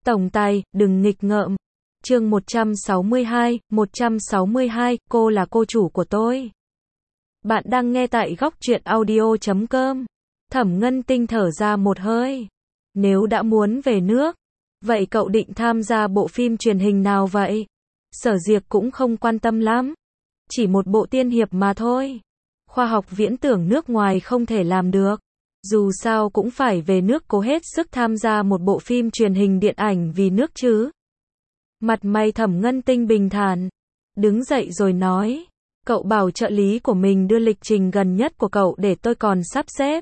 Tổng tài, đừng nghịch ngợm. Chương 162, cô là cô chủ của tôi. Bạn đang nghe tại góc truyện audio.com. Thẩm Ngân Tinh thở ra một hơi. Nếu đã muốn về nước, vậy cậu định tham gia bộ phim truyền hình nào vậy? Sở Diệc cũng không quan tâm lắm. Chỉ một bộ tiên hiệp mà thôi. Khoa học viễn tưởng nước ngoài không thể làm được. Dù sao cũng phải về nước cố hết sức tham gia một bộ phim truyền hình điện ảnh vì nước chứ. Mặt mày Thẩm Ngân Tinh bình thản. Đứng dậy rồi nói. Cậu bảo trợ lý của mình đưa lịch trình gần nhất của cậu để tôi còn sắp xếp.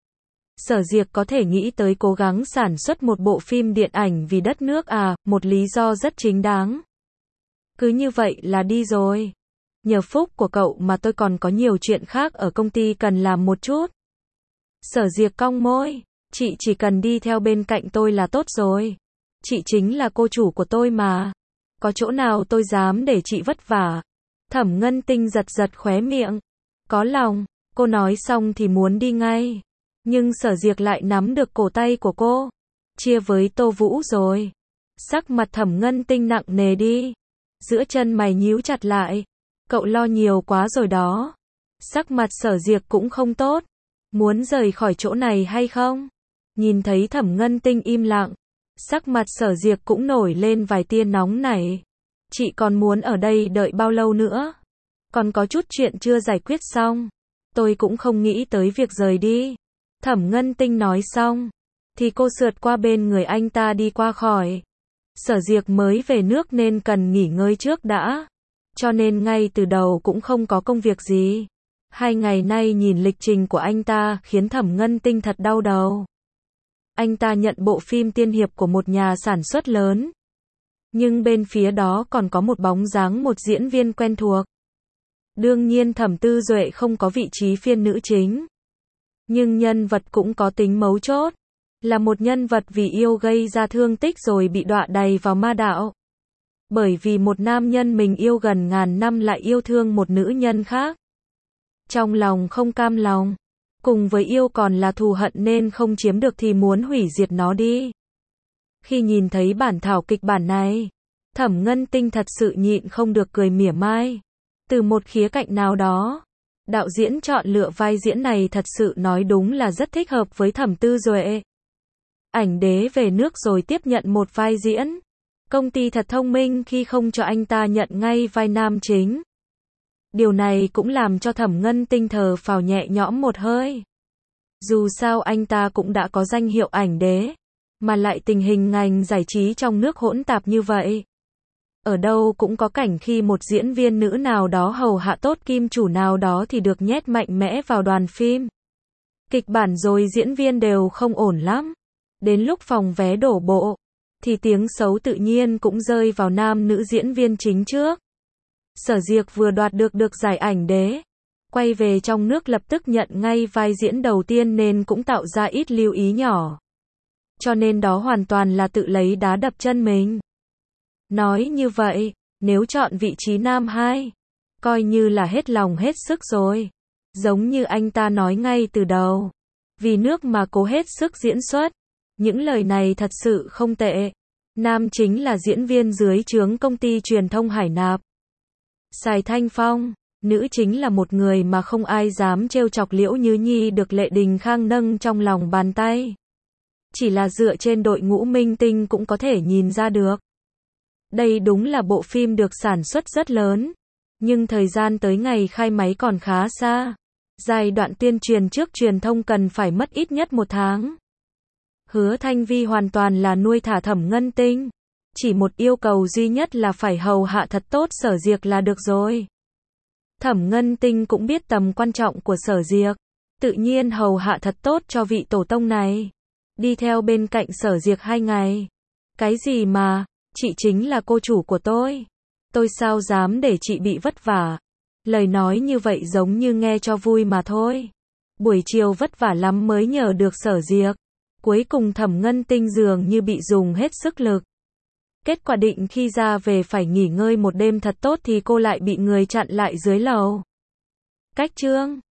Sở Diệc có thể nghĩ tới cố gắng sản xuất một bộ phim điện ảnh vì đất nước à, một lý do rất chính đáng. Cứ như vậy là đi rồi. Nhờ phúc của cậu mà tôi còn có nhiều chuyện khác ở công ty cần làm một chút. Sở Diệc cong môi, chị chỉ cần đi theo bên cạnh tôi là tốt rồi. Chị chính là cô chủ của tôi mà. Có chỗ nào tôi dám để chị vất vả. Thẩm Ngân Tinh giật giật khóe miệng. Có lòng, cô nói xong thì muốn đi ngay. Nhưng Sở Diệc lại nắm được cổ tay của cô. Chia với Tô Vũ rồi. Sắc mặt Thẩm Ngân Tinh nặng nề đi. Giữa chân mày nhíu chặt lại. Cậu lo nhiều quá rồi đó. Sắc mặt Sở Diệc cũng không tốt. Muốn rời khỏi chỗ này hay không? Nhìn thấy Thẩm Ngân Tinh im lặng. Sắc mặt Sở Diệc cũng nổi lên vài tia nóng nảy. Chị còn muốn ở đây đợi bao lâu nữa? Còn có chút chuyện chưa giải quyết xong. Tôi cũng không nghĩ tới việc rời đi. Thẩm Ngân Tinh nói xong. Thì cô sượt qua bên người anh ta đi qua khỏi. Sở Diệc mới về nước nên cần nghỉ ngơi trước đã. Cho nên ngay từ đầu cũng không có công việc gì. 2 ngày nay nhìn lịch trình của anh ta khiến Thẩm Ngân Tinh thật đau đầu. Anh ta nhận bộ phim tiên hiệp của một nhà sản xuất lớn. Nhưng bên phía đó còn có một bóng dáng một diễn viên quen thuộc. Đương nhiên Thẩm Tư Duệ không có vị trí phiên nữ chính. Nhưng nhân vật cũng có tính mấu chốt. Là một nhân vật vì yêu gây ra thương tích rồi bị đọa đầy vào ma đạo. Bởi vì một nam nhân mình yêu gần ngàn năm lại yêu thương một nữ nhân khác. Trong lòng không cam lòng. Cùng với yêu còn là thù hận nên không chiếm được thì muốn hủy diệt nó đi. Khi nhìn thấy bản thảo kịch bản này, Thẩm Ngân Tinh thật sự nhịn không được cười mỉa mai. Từ một khía cạnh nào đó, đạo diễn chọn lựa vai diễn này thật sự nói đúng là rất thích hợp với Thẩm Tư Duệ. Ảnh đế về nước rồi tiếp nhận một vai diễn. Công ty thật thông minh khi không cho anh ta nhận ngay vai nam chính. Điều này cũng làm cho Thẩm Ngân Tinh thở phào nhẹ nhõm một hơi. Dù sao anh ta cũng đã có danh hiệu ảnh đế, mà lại tình hình ngành giải trí trong nước hỗn tạp như vậy. Ở đâu cũng có cảnh khi một diễn viên nữ nào đó hầu hạ tốt kim chủ nào đó thì được nhét mạnh mẽ vào đoàn phim. Kịch bản rồi diễn viên đều không ổn lắm. Đến lúc phòng vé đổ bộ, thì tiếng xấu tự nhiên cũng rơi vào nam nữ diễn viên chính trước. Sở Diệc vừa đoạt được giải ảnh đế, quay về trong nước lập tức nhận ngay vai diễn đầu tiên nên cũng tạo ra ít lưu ý nhỏ. Cho nên đó hoàn toàn là tự lấy đá đập chân mình. Nói như vậy, nếu chọn vị trí nam 2, coi như là hết lòng hết sức rồi. Giống như anh ta nói ngay từ đầu. Vì nước mà cố hết sức diễn xuất. Những lời này thật sự không tệ. Nam chính là diễn viên dưới trướng công ty truyền thông Hải Nạp. Sài Thanh Phong. Nữ chính là một người mà không ai dám trêu chọc Liễu Như Nhi được Lệ Đình Khang nâng trong lòng bàn tay. Chỉ là dựa trên đội ngũ minh tinh cũng có thể nhìn ra được. Đây đúng là bộ phim được sản xuất rất lớn. Nhưng thời gian tới ngày khai máy còn khá xa. Giai đoạn tuyên truyền trước truyền thông cần phải mất ít nhất 1 tháng. Hứa Thanh Vi hoàn toàn là nuôi thả Thẩm Ngân Tinh. Chỉ một yêu cầu duy nhất là phải hầu hạ thật tốt Sở Diệc là được rồi. Thẩm Ngân Tinh cũng biết tầm quan trọng của Sở Diệc. Tự nhiên hầu hạ thật tốt cho vị tổ tông này. Đi theo bên cạnh Sở Diệc 2 ngày. Cái gì mà, chị chính là cô chủ của tôi. Tôi sao dám để chị bị vất vả. Lời nói như vậy giống như nghe cho vui mà thôi. Buổi chiều vất vả lắm mới nhờ được Sở Diệc. Cuối cùng Thẩm Ngân Tinh dường như bị dùng hết sức lực. Kết quả định khi ra về phải nghỉ ngơi một đêm thật tốt thì cô lại bị người chặn lại dưới lầu. Cách chương